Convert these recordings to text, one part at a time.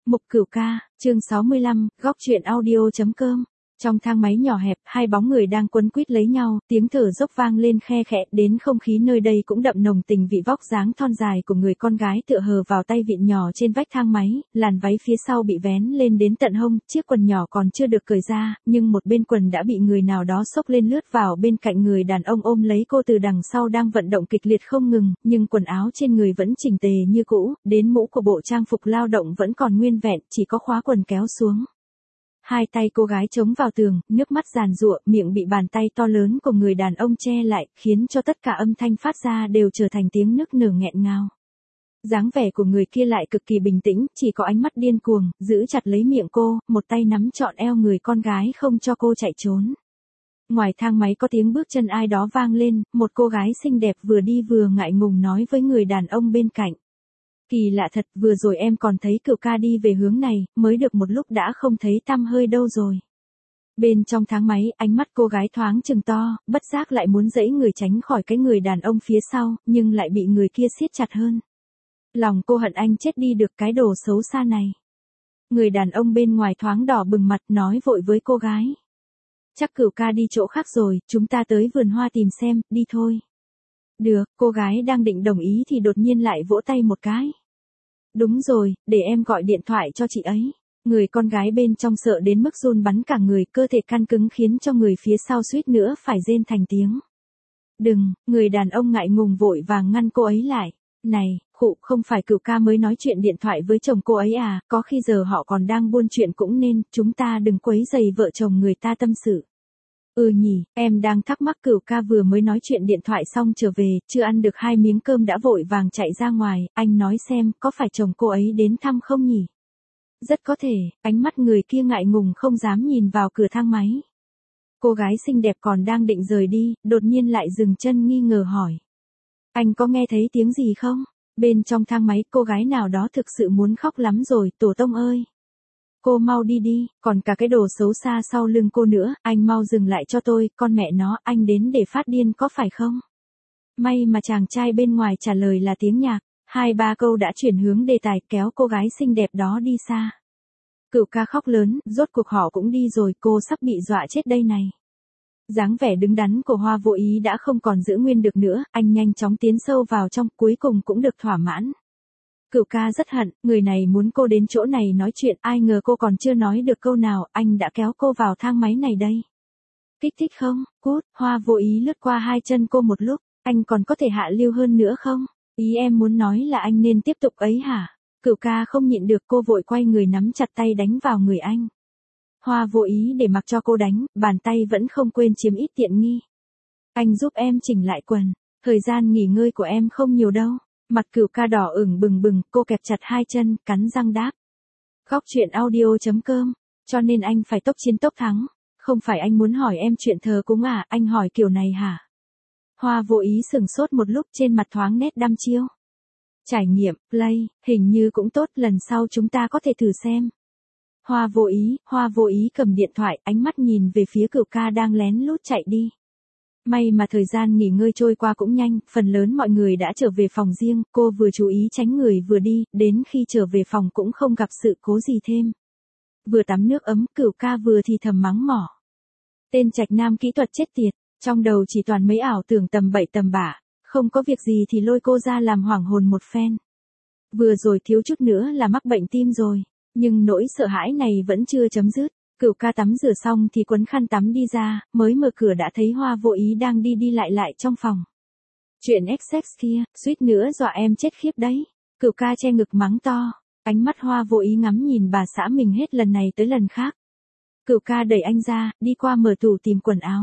Mục Cửu Ca, chương 65, góc truyện audio.com. Trong thang máy nhỏ hẹp, hai bóng người đang quấn quýt lấy nhau, tiếng thở dốc vang lên khe khẽ, đến không khí nơi đây cũng đậm nồng tình vị vóc dáng thon dài của người con gái tựa hờ vào tay vịn nhỏ trên vách thang máy, làn váy phía sau bị vén lên đến tận hông, chiếc quần nhỏ còn chưa được cởi ra, nhưng một bên quần đã bị người nào đó xốc lên lướt vào bên cạnh người đàn ông ôm lấy cô từ đằng sau đang vận động kịch liệt không ngừng, nhưng quần áo trên người vẫn chỉnh tề như cũ, đến mũ của bộ trang phục lao động vẫn còn nguyên vẹn, chỉ có khóa quần kéo xuống. Hai tay cô gái chống vào tường, nước mắt giàn giụa, miệng bị bàn tay to lớn của người đàn ông che lại, khiến cho tất cả âm thanh phát ra đều trở thành tiếng nức nở nghẹn ngào. Dáng vẻ của người kia lại cực kỳ bình tĩnh, chỉ có ánh mắt điên cuồng, giữ chặt lấy miệng cô, một tay nắm trọn eo người con gái không cho cô chạy trốn. Ngoài thang máy có tiếng bước chân ai đó vang lên, một cô gái xinh đẹp vừa đi vừa ngại ngùng nói với người đàn ông bên cạnh. Kỳ lạ thật, vừa rồi em còn thấy Cửu Ca đi về hướng này, mới được một lúc đã không thấy tăm hơi đâu rồi. Bên trong thang máy, ánh mắt cô gái thoáng chừng to, bất giác lại muốn giãy người tránh khỏi cái người đàn ông phía sau, nhưng lại bị người kia siết chặt hơn. Lòng cô hận anh chết đi được cái đồ xấu xa này. Người đàn ông bên ngoài thoáng đỏ bừng mặt nói vội với cô gái. Chắc Cửu Ca đi chỗ khác rồi, chúng ta tới vườn hoa tìm xem, đi thôi. Được, cô gái đang định đồng ý thì đột nhiên lại vỗ tay một cái. Đúng rồi, để em gọi điện thoại cho chị ấy. Người con gái bên trong sợ đến mức run bắn cả người, cơ thể căng cứng khiến cho người phía sau suýt nữa phải rên thành tiếng. Đừng, người đàn ông ngại ngùng vội vàng ngăn cô ấy lại. Này, khụ, không phải Cửu Ca mới nói chuyện điện thoại với chồng cô ấy à, có khi giờ họ còn đang buôn chuyện cũng nên, chúng ta đừng quấy rầy vợ chồng người ta tâm sự. Nhỉ, em đang thắc mắc Cửu Ca vừa mới nói chuyện điện thoại xong trở về, chưa ăn được 2 miếng cơm đã vội vàng chạy ra ngoài, anh nói xem, có phải chồng cô ấy đến thăm không nhỉ? Rất có thể, ánh mắt người kia ngại ngùng không dám nhìn vào cửa thang máy. Cô gái xinh đẹp còn đang định rời đi, đột nhiên lại dừng chân nghi ngờ hỏi. Anh có nghe thấy tiếng gì không? Bên trong thang máy cô gái nào đó thực sự muốn khóc lắm rồi, tổ tông ơi! Cô mau đi đi, còn cả cái đồ xấu xa sau lưng cô nữa, anh mau dừng lại cho tôi, con mẹ nó, anh đến để phát điên có phải không? May mà chàng trai bên ngoài trả lời là tiếng nhạc, 2-3 câu đã chuyển hướng đề tài kéo cô gái xinh đẹp đó đi xa. Cửu Ca khóc lớn, rốt cuộc họ cũng đi rồi, cô sắp bị dọa chết đây này. Dáng vẻ đứng đắn của Hoa Vô Ý đã không còn giữ nguyên được nữa, anh nhanh chóng tiến sâu vào trong, cuối cùng cũng được thỏa mãn. Cửu Ca rất hận, người này muốn cô đến chỗ này nói chuyện, ai ngờ cô còn chưa nói được câu nào, anh đã kéo cô vào thang máy này đây. Kích thích không, cút, Hoa Vô Ý lướt qua hai chân cô một lúc, anh còn có thể hạ lưu hơn nữa không? Ý em muốn nói là anh nên tiếp tục ấy hả? Cửu Ca không nhịn được, cô vội quay người nắm chặt tay đánh vào người anh. Hoa Vô Ý để mặc cho cô đánh, bàn tay vẫn không quên chiếm ít tiện nghi. Anh giúp em chỉnh lại quần, thời gian nghỉ ngơi của em không nhiều đâu. Mặt Cửu Ca đỏ ửng bừng bừng, cô kẹp chặt hai chân, cắn răng đáp. Góc truyện audio.com, cho nên anh phải tốc chiến tốc thắng. Không phải anh muốn hỏi em chuyện thờ cúng à, anh hỏi kiểu này hả? Hoa Vô Ý sửng sốt một lúc, trên mặt thoáng nét đăm chiêu. Trải nghiệm, play, hình như cũng tốt, lần sau chúng ta có thể thử xem. Hoa Vô Ý cầm điện thoại, ánh mắt nhìn về phía Cửu Ca đang lén lút chạy đi. May mà thời gian nghỉ ngơi trôi qua cũng nhanh, phần lớn mọi người đã trở về phòng riêng, cô vừa chú ý tránh người vừa đi, đến khi trở về phòng cũng không gặp sự cố gì thêm. Vừa tắm nước ấm, Cửu Ca vừa thì thầm mắng mỏ. Tên trạch nam kỹ thuật chết tiệt, trong đầu chỉ toàn mấy ảo tưởng tầm bậy tầm bạ, không có việc gì thì lôi cô ra làm hoảng hồn một phen. Vừa rồi thiếu chút nữa là mắc bệnh tim rồi, nhưng nỗi sợ hãi này vẫn chưa chấm dứt. Cửu Ca tắm rửa xong thì quấn khăn tắm đi ra, mới mở cửa đã thấy Hoa Vô Ý đang đi đi lại trong phòng. Chuyện XX kia, suýt nữa dọa em chết khiếp đấy. Cửu Ca che ngực mắng to, ánh mắt Hoa Vô Ý ngắm nhìn bà xã mình hết lần này tới lần khác. Cửu Ca đẩy anh ra, đi qua mở tủ tìm quần áo.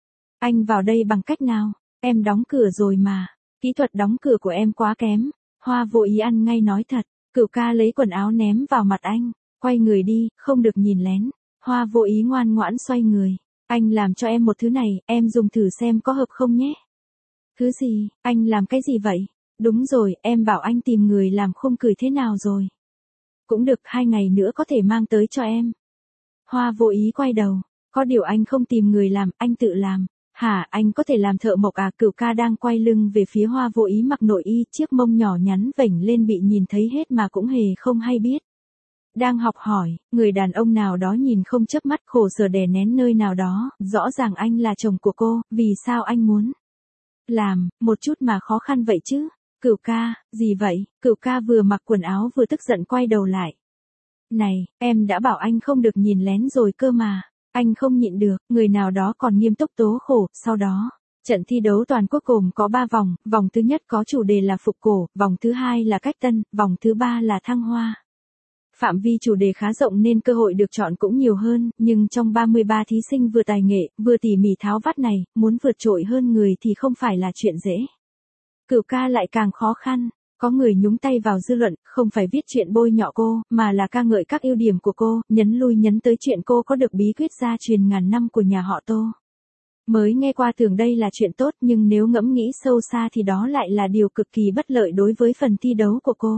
Anh vào đây bằng cách nào? Em đóng cửa rồi mà. Kỹ thuật đóng cửa của em quá kém. Hoa Vô Ý ăn ngay nói thật. Cửu Ca lấy quần áo ném vào mặt anh, quay người đi, không được nhìn lén. Hoa Vô Ý ngoan ngoãn xoay người. Anh làm cho em một thứ này, em dùng thử xem có hợp không nhé. Thứ gì, anh làm cái gì vậy? Đúng rồi, em bảo anh tìm người làm khung cười thế nào rồi? Cũng được, 2 ngày nữa có thể mang tới cho em. Hoa Vô Ý quay đầu. Có điều anh không tìm người làm, anh tự làm. Hả, anh có thể làm thợ mộc à? Cửu Ca đang quay lưng về phía Hoa Vô Ý mặc nội y, chiếc mông nhỏ nhắn vểnh lên bị nhìn thấy hết mà cũng hề không hay biết. Đang học hỏi, người đàn ông nào đó nhìn không chớp mắt khổ sở đè nén nơi nào đó, rõ ràng anh là chồng của cô, vì sao anh muốn làm, một chút mà khó khăn vậy chứ? Cửu ca, gì vậy? Cửu ca vừa mặc quần áo vừa tức giận quay đầu lại. Này, em đã bảo anh không được nhìn lén rồi cơ mà. Anh không nhịn được, người nào đó còn nghiêm túc tố khổ, sau đó. Trận thi đấu toàn quốc gồm có 3 vòng, vòng thứ nhất có chủ đề là phục cổ, vòng thứ hai là cách tân, vòng thứ ba là thăng hoa. Phạm vi chủ đề khá rộng nên cơ hội được chọn cũng nhiều hơn, nhưng trong 33 thí sinh vừa tài nghệ, vừa tỉ mỉ tháo vát này, muốn vượt trội hơn người thì không phải là chuyện dễ. Cửu ca lại càng khó khăn, có người nhúng tay vào dư luận, không phải viết chuyện bôi nhọ cô, mà là ca ngợi các ưu điểm của cô, nhấn lui nhấn tới chuyện cô có được bí quyết gia truyền ngàn năm của nhà họ Tô. Mới nghe qua tưởng đây là chuyện tốt nhưng nếu ngẫm nghĩ sâu xa thì đó lại là điều cực kỳ bất lợi đối với phần thi đấu của cô.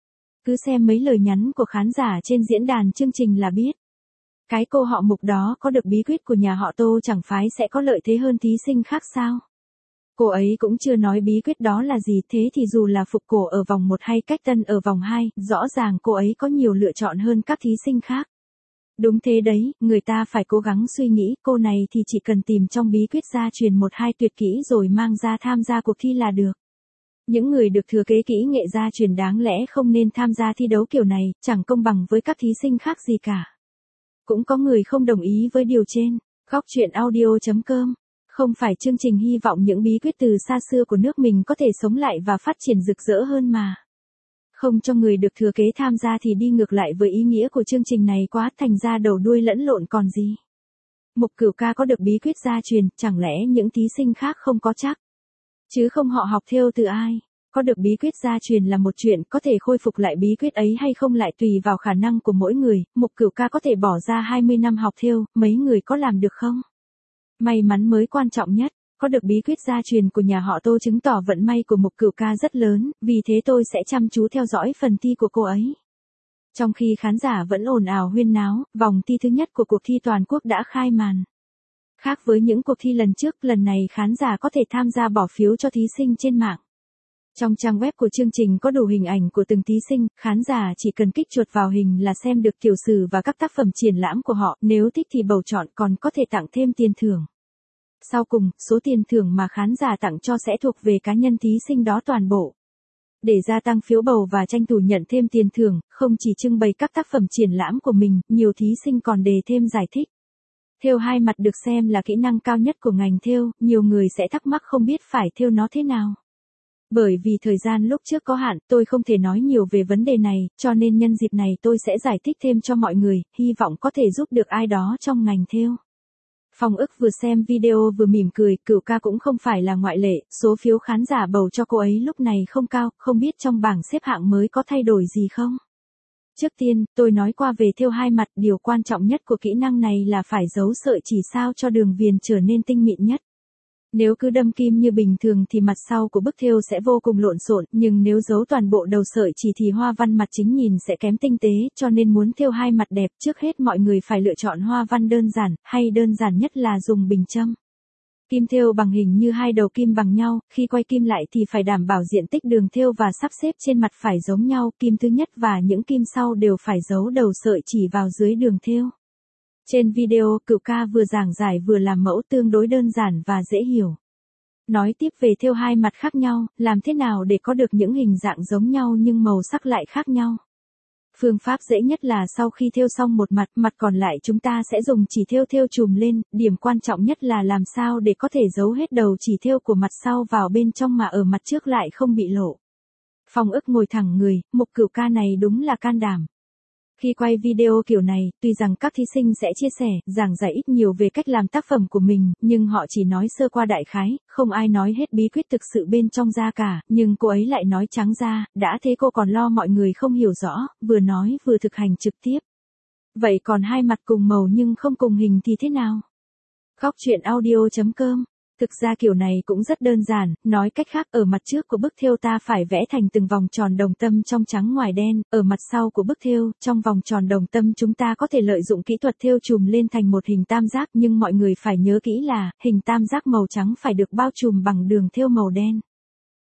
Cứ xem mấy lời nhắn của khán giả trên diễn đàn chương trình là biết. Cái cô họ Mục đó có được bí quyết của nhà họ Tô chẳng phái sẽ có lợi thế hơn thí sinh khác sao? Cô ấy cũng chưa nói bí quyết đó là gì, thế thì dù là phục cổ ở vòng 1 hay cách tân ở vòng 2, rõ ràng cô ấy có nhiều lựa chọn hơn các thí sinh khác. Đúng thế đấy, người ta phải cố gắng suy nghĩ, cô này thì chỉ cần tìm trong bí quyết gia truyền 1-2 tuyệt kỹ rồi mang ra tham gia cuộc thi là được. Những người được thừa kế kỹ nghệ gia truyền đáng lẽ không nên tham gia thi đấu kiểu này, chẳng công bằng với các thí sinh khác gì cả. Cũng có người không đồng ý với điều trên. Góc truyện audio.com. Không phải chương trình hy vọng những bí quyết từ xa xưa của nước mình có thể sống lại và phát triển rực rỡ hơn mà. Không cho người được thừa kế tham gia thì đi ngược lại với ý nghĩa của chương trình này quá, thành ra đầu đuôi lẫn lộn còn gì. Mục Cửu ca có được bí quyết gia truyền, chẳng lẽ những thí sinh khác không có chắc? Chứ không họ học theo từ ai? Có được bí quyết gia truyền là một chuyện, có thể khôi phục lại bí quyết ấy hay không lại tùy vào khả năng của mỗi người. Mục Cửu ca có thể bỏ ra 20 năm học theo, mấy người có làm được không? May mắn mới quan trọng nhất, có được bí quyết gia truyền của nhà họ Tô chứng tỏ vận may của Mục Cửu ca rất lớn, vì thế tôi sẽ chăm chú theo dõi phần thi của cô ấy. Trong khi khán giả vẫn ồn ào huyên náo, vòng thi thứ nhất của cuộc thi toàn quốc đã khai màn. Khác với những cuộc thi lần trước, lần này khán giả có thể tham gia bỏ phiếu cho thí sinh trên mạng. Trong trang web của chương trình có đủ hình ảnh của từng thí sinh, khán giả chỉ cần kích chuột vào hình là xem được tiểu sử và các tác phẩm triển lãm của họ, nếu thích thì bầu chọn còn có thể tặng thêm tiền thưởng. Sau cùng, số tiền thưởng mà khán giả tặng cho sẽ thuộc về cá nhân thí sinh đó toàn bộ. Để gia tăng phiếu bầu và tranh thủ nhận thêm tiền thưởng, không chỉ trưng bày các tác phẩm triển lãm của mình, nhiều thí sinh còn đề thêm giải thích. Thêu hai mặt được xem là kỹ năng cao nhất của ngành thêu, nhiều người sẽ thắc mắc không biết phải thêu nó thế nào. Bởi vì thời gian lúc trước có hạn, tôi không thể nói nhiều về vấn đề này, cho nên nhân dịp này tôi sẽ giải thích thêm cho mọi người, hy vọng có thể giúp được ai đó trong ngành thêu. Phong Ức vừa xem video vừa mỉm cười, Cửu ca cũng không phải là ngoại lệ, số phiếu khán giả bầu cho cô ấy lúc này không cao, không biết trong bảng xếp hạng mới có thay đổi gì không? Trước tiên, tôi nói qua về thêu hai mặt, điều quan trọng nhất của kỹ năng này là phải giấu sợi chỉ sao cho đường viền trở nên tinh mịn nhất. Nếu cứ đâm kim như bình thường thì mặt sau của bức thêu sẽ vô cùng lộn xộn, nhưng nếu giấu toàn bộ đầu sợi chỉ thì hoa văn mặt chính nhìn sẽ kém tinh tế, cho nên muốn thêu hai mặt đẹp, trước hết mọi người phải lựa chọn hoa văn đơn giản, hay đơn giản nhất là dùng bình châm. Kim thêu bằng hình như hai đầu kim bằng nhau, khi quay kim lại thì phải đảm bảo diện tích đường thêu và sắp xếp trên mặt phải giống nhau, kim thứ nhất và những kim sau đều phải giấu đầu sợi chỉ vào dưới đường thêu. Trên video, Cửu ca vừa giảng giải vừa làm mẫu tương đối đơn giản và dễ hiểu. Nói tiếp về thêu hai mặt khác nhau, làm thế nào để có được những hình dạng giống nhau nhưng màu sắc lại khác nhau. Phương pháp dễ nhất là sau khi thêu xong một mặt, mặt còn lại chúng ta sẽ dùng chỉ thêu chùm lên, điểm quan trọng nhất là làm sao để có thể giấu hết đầu chỉ thêu của mặt sau vào bên trong mà ở mặt trước lại không bị lộ. Phong Ức ngồi thẳng người, Mục Cửu ca này đúng là can đảm. Khi quay video kiểu này, tuy rằng các thí sinh sẽ chia sẻ, giảng giải ít nhiều về cách làm tác phẩm của mình, nhưng họ chỉ nói sơ qua đại khái, không ai nói hết bí quyết thực sự bên trong ra cả, nhưng cô ấy lại nói trắng ra, đã thế cô còn lo mọi người không hiểu rõ, vừa nói vừa thực hành trực tiếp. Vậy còn hai mặt cùng màu nhưng không cùng hình thì thế nào? Góc truyện audio.com. Thực ra kiểu này cũng rất đơn giản, nói cách khác ở mặt trước của bức thêu ta phải vẽ thành từng vòng tròn đồng tâm trong trắng ngoài đen, ở mặt sau của bức thêu, trong vòng tròn đồng tâm chúng ta có thể lợi dụng kỹ thuật thêu chùm lên thành một hình tam giác, nhưng mọi người phải nhớ kỹ là, hình tam giác màu trắng phải được bao trùm bằng đường thêu màu đen.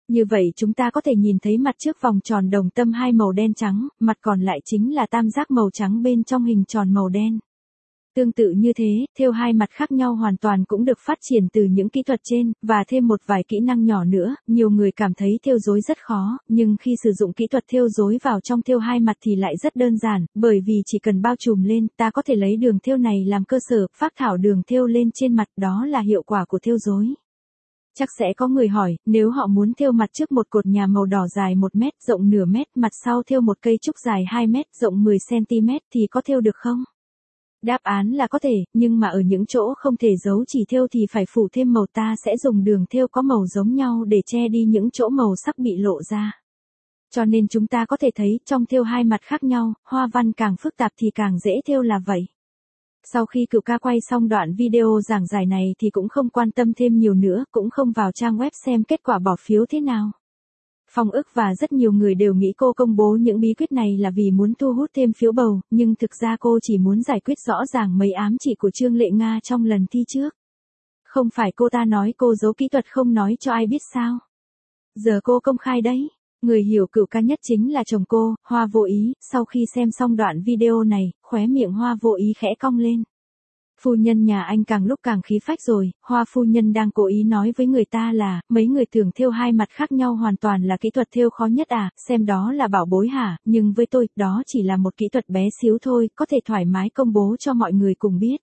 Như vậy chúng ta có thể nhìn thấy mặt trước vòng tròn đồng tâm hai màu đen trắng, mặt còn lại chính là tam giác màu trắng bên trong hình tròn màu đen. Tương tự như thế, thêu hai mặt khác nhau hoàn toàn cũng được phát triển từ những kỹ thuật trên, và thêm một vài kỹ năng nhỏ nữa. Nhiều người cảm thấy thêu rối rất khó, nhưng khi sử dụng kỹ thuật thêu rối vào trong thêu hai mặt thì lại rất đơn giản, bởi vì chỉ cần bao trùm lên, ta có thể lấy đường thêu này làm cơ sở, phác thảo đường thêu lên trên mặt, đó là hiệu quả của thêu rối. Chắc sẽ có người hỏi, nếu họ muốn thêu mặt trước một cột nhà màu đỏ dài 1 mét, rộng nửa mét, mặt sau thêu một cây trúc dài 2 mét, rộng 10 cm thì có thêu được không? Đáp án là có thể, nhưng mà ở những chỗ không thể giấu chỉ thêu thì phải phủ thêm màu, ta sẽ dùng đường thêu có màu giống nhau để che đi những chỗ màu sắc bị lộ ra. Cho nên chúng ta có thể thấy trong thêu hai mặt khác nhau, hoa văn càng phức tạp thì càng dễ thêu là vậy. Sau khi Cửu Ca quay xong đoạn video giảng giải này thì cũng không quan tâm thêm nhiều nữa, cũng không vào trang web xem kết quả bỏ phiếu thế nào. Phong Ức và rất nhiều người đều nghĩ cô công bố những bí quyết này là vì muốn thu hút thêm phiếu bầu, nhưng thực ra cô chỉ muốn giải quyết rõ ràng mấy ám chỉ của Trương Lệ Nga trong lần thi trước. Không phải cô ta nói cô giấu kỹ thuật không nói cho ai biết sao? Giờ cô công khai đấy. Người hiểu Cửu Ca nhất chính là chồng cô, Hoa Vô Ý. Sau khi xem xong đoạn video này, khóe miệng Hoa Vô Ý khẽ cong lên. Phu nhân nhà anh càng lúc càng khí phách rồi, Hoa phu nhân đang cố ý nói với người ta là, mấy người thường thêu hai mặt khác nhau hoàn toàn là kỹ thuật thêu khó nhất à, xem đó là bảo bối hả, nhưng với tôi, đó chỉ là một kỹ thuật bé xíu thôi, có thể thoải mái công bố cho mọi người cùng biết.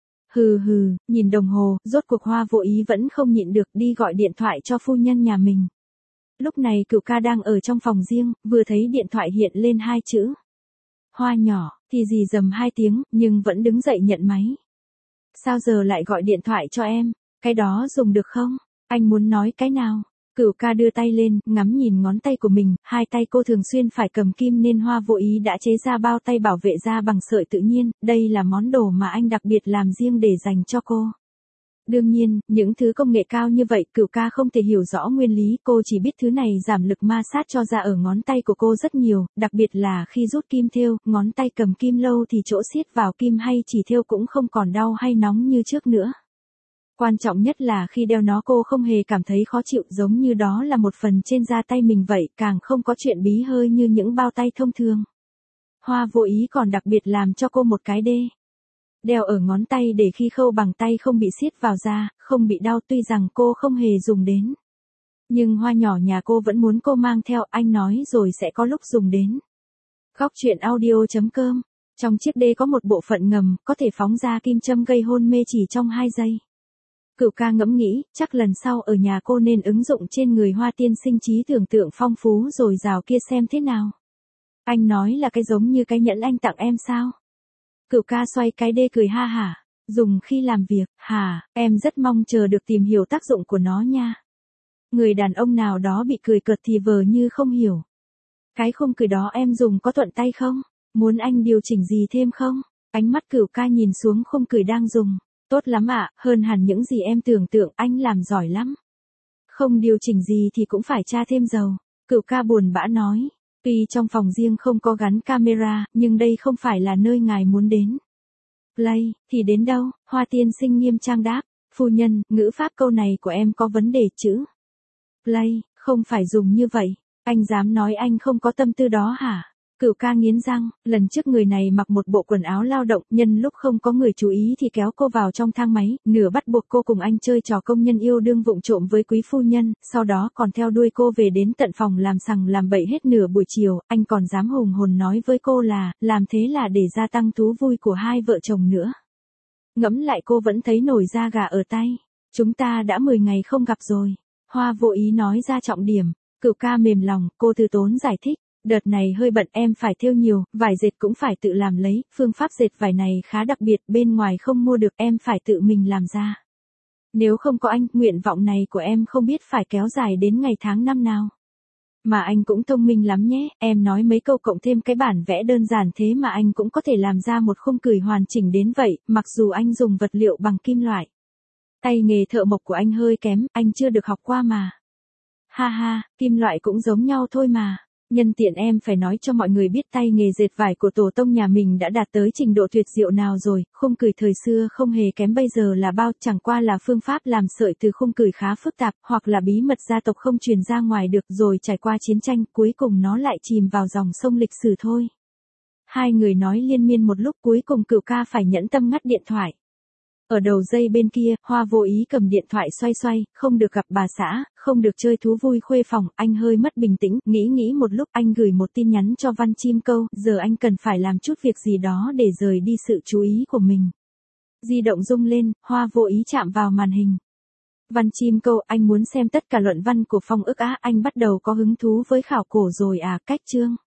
Hừ hừ, nhìn đồng hồ, rốt cuộc Hoa Vô Ý vẫn không nhịn được, đi gọi điện thoại cho phu nhân nhà mình. Lúc này Cửu Ca đang ở trong phòng riêng, vừa thấy điện thoại hiện lên 2 chữ. Hoa nhỏ, thì gì dầm 2 tiếng, nhưng vẫn đứng dậy nhận máy. Sao giờ lại gọi điện thoại cho em? Cái đó dùng được không? Anh muốn nói cái nào? Cửu Ca đưa tay lên, ngắm nhìn ngón tay của mình, hai tay cô thường xuyên phải cầm kim nên Hoa Vô Ý đã chế ra bao tay bảo vệ da bằng sợi tự nhiên, đây là món đồ mà anh đặc biệt làm riêng để dành cho cô. Đương nhiên, những thứ công nghệ cao như vậy Cửu Ca không thể hiểu rõ nguyên lý, cô chỉ biết thứ này giảm lực ma sát cho da ở ngón tay của cô rất nhiều, đặc biệt là khi rút kim thêu, ngón tay cầm kim lâu thì chỗ siết vào kim hay chỉ thêu cũng không còn đau hay nóng như trước nữa. Quan trọng nhất là khi đeo nó cô không hề cảm thấy khó chịu giống như đó là một phần trên da tay mình vậy, càng không có chuyện bí hơi như những bao tay thông thường. Hoa Vô Ý còn đặc biệt làm cho cô một cái đeo ở ngón tay để khi khâu bằng tay không bị siết vào da, không bị đau, tuy rằng cô không hề dùng đến. Nhưng Hoa nhỏ nhà cô vẫn muốn cô mang theo, anh nói rồi sẽ có lúc dùng đến. Góc truyện audio.com. Trong chiếc đê có một bộ phận ngầm, có thể phóng ra kim châm gây hôn mê chỉ trong 2 giây. Cửu Ca ngẫm nghĩ, chắc lần sau ở nhà cô nên ứng dụng trên người Hoa tiên sinh trí tưởng tượng phong phú rồi rào kia xem thế nào. Anh nói là cái giống như cái nhẫn anh tặng em sao? Cửu Ca xoay cái đê cười ha hả, dùng khi làm việc, hả, em rất mong chờ được tìm hiểu tác dụng của nó nha. Người đàn ông nào đó bị cười cợt thì vờ như không hiểu. Cái khung cười đó em dùng có thuận tay không? Muốn anh điều chỉnh gì thêm không? Ánh mắt Cửu Ca nhìn xuống khung cười đang dùng. Tốt lắm ạ, hơn hẳn những gì em tưởng tượng, anh làm giỏi lắm. Không điều chỉnh gì thì cũng phải tra thêm dầu. Cửu Ca buồn bã nói. Tuy trong phòng riêng không có gắn camera, nhưng đây không phải là nơi ngài muốn đến. Play, thì đến đâu? Hoa tiên sinh nghiêm trang đáp. Phu nhân, ngữ pháp câu này của em có vấn đề chứ? Play, không phải dùng như vậy. Anh dám nói anh không có tâm tư đó hả? Cửu Ca nghiến răng, lần trước người này mặc một bộ quần áo lao động, nhân lúc không có người chú ý thì kéo cô vào trong thang máy, nửa bắt buộc cô cùng anh chơi trò công nhân yêu đương vụng trộm với quý phu nhân, sau đó còn theo đuôi cô về đến tận phòng làm sằng làm bậy hết nửa buổi chiều, anh còn dám hùng hồn nói với cô là, làm thế là để gia tăng thú vui của hai vợ chồng nữa. Ngẫm lại cô vẫn thấy nổi da gà ở tay. Chúng ta đã 10 ngày không gặp rồi. Hoa Vô Ý nói ra trọng điểm. Cửu Ca mềm lòng, cô từ tốn giải thích. Đợt này hơi bận, em phải thêu nhiều, vải dệt cũng phải tự làm lấy, phương pháp dệt vải này khá đặc biệt, bên ngoài không mua được, em phải tự mình làm ra. Nếu không có anh, nguyện vọng này của em không biết phải kéo dài đến ngày tháng năm nào. Mà anh cũng thông minh lắm nhé, em nói mấy câu cộng thêm cái bản vẽ đơn giản thế mà anh cũng có thể làm ra một khung cười hoàn chỉnh đến vậy, mặc dù anh dùng vật liệu bằng kim loại. Tay nghề thợ mộc của anh hơi kém, anh chưa được học qua mà. Ha ha, kim loại cũng giống nhau thôi mà. Nhân tiện em phải nói cho mọi người biết tay nghề dệt vải của tổ tông nhà mình đã đạt tới trình độ tuyệt diệu nào rồi, khung cửi thời xưa không hề kém bây giờ là bao, chẳng qua là phương pháp làm sợi từ khung cửi khá phức tạp, hoặc là bí mật gia tộc không truyền ra ngoài được, rồi trải qua chiến tranh, cuối cùng nó lại chìm vào dòng sông lịch sử thôi. Hai người nói liên miên một lúc, cuối cùng Cửu ca phải nhẫn tâm ngắt điện thoại. Ở đầu dây bên kia, Hoa vô ý cầm điện thoại xoay xoay, không được gặp bà xã, không được chơi thú vui khuê phòng, anh hơi mất bình tĩnh, nghĩ một lúc, anh gửi một tin nhắn cho Văn Chim Câu, giờ anh cần phải làm chút việc gì đó để rời đi sự chú ý của mình. Di động rung lên, Hoa vô ý chạm vào màn hình. Văn Chim Câu, anh muốn xem tất cả luận văn của Phong Ức á, anh bắt đầu có hứng thú với khảo cổ rồi à, cách chương.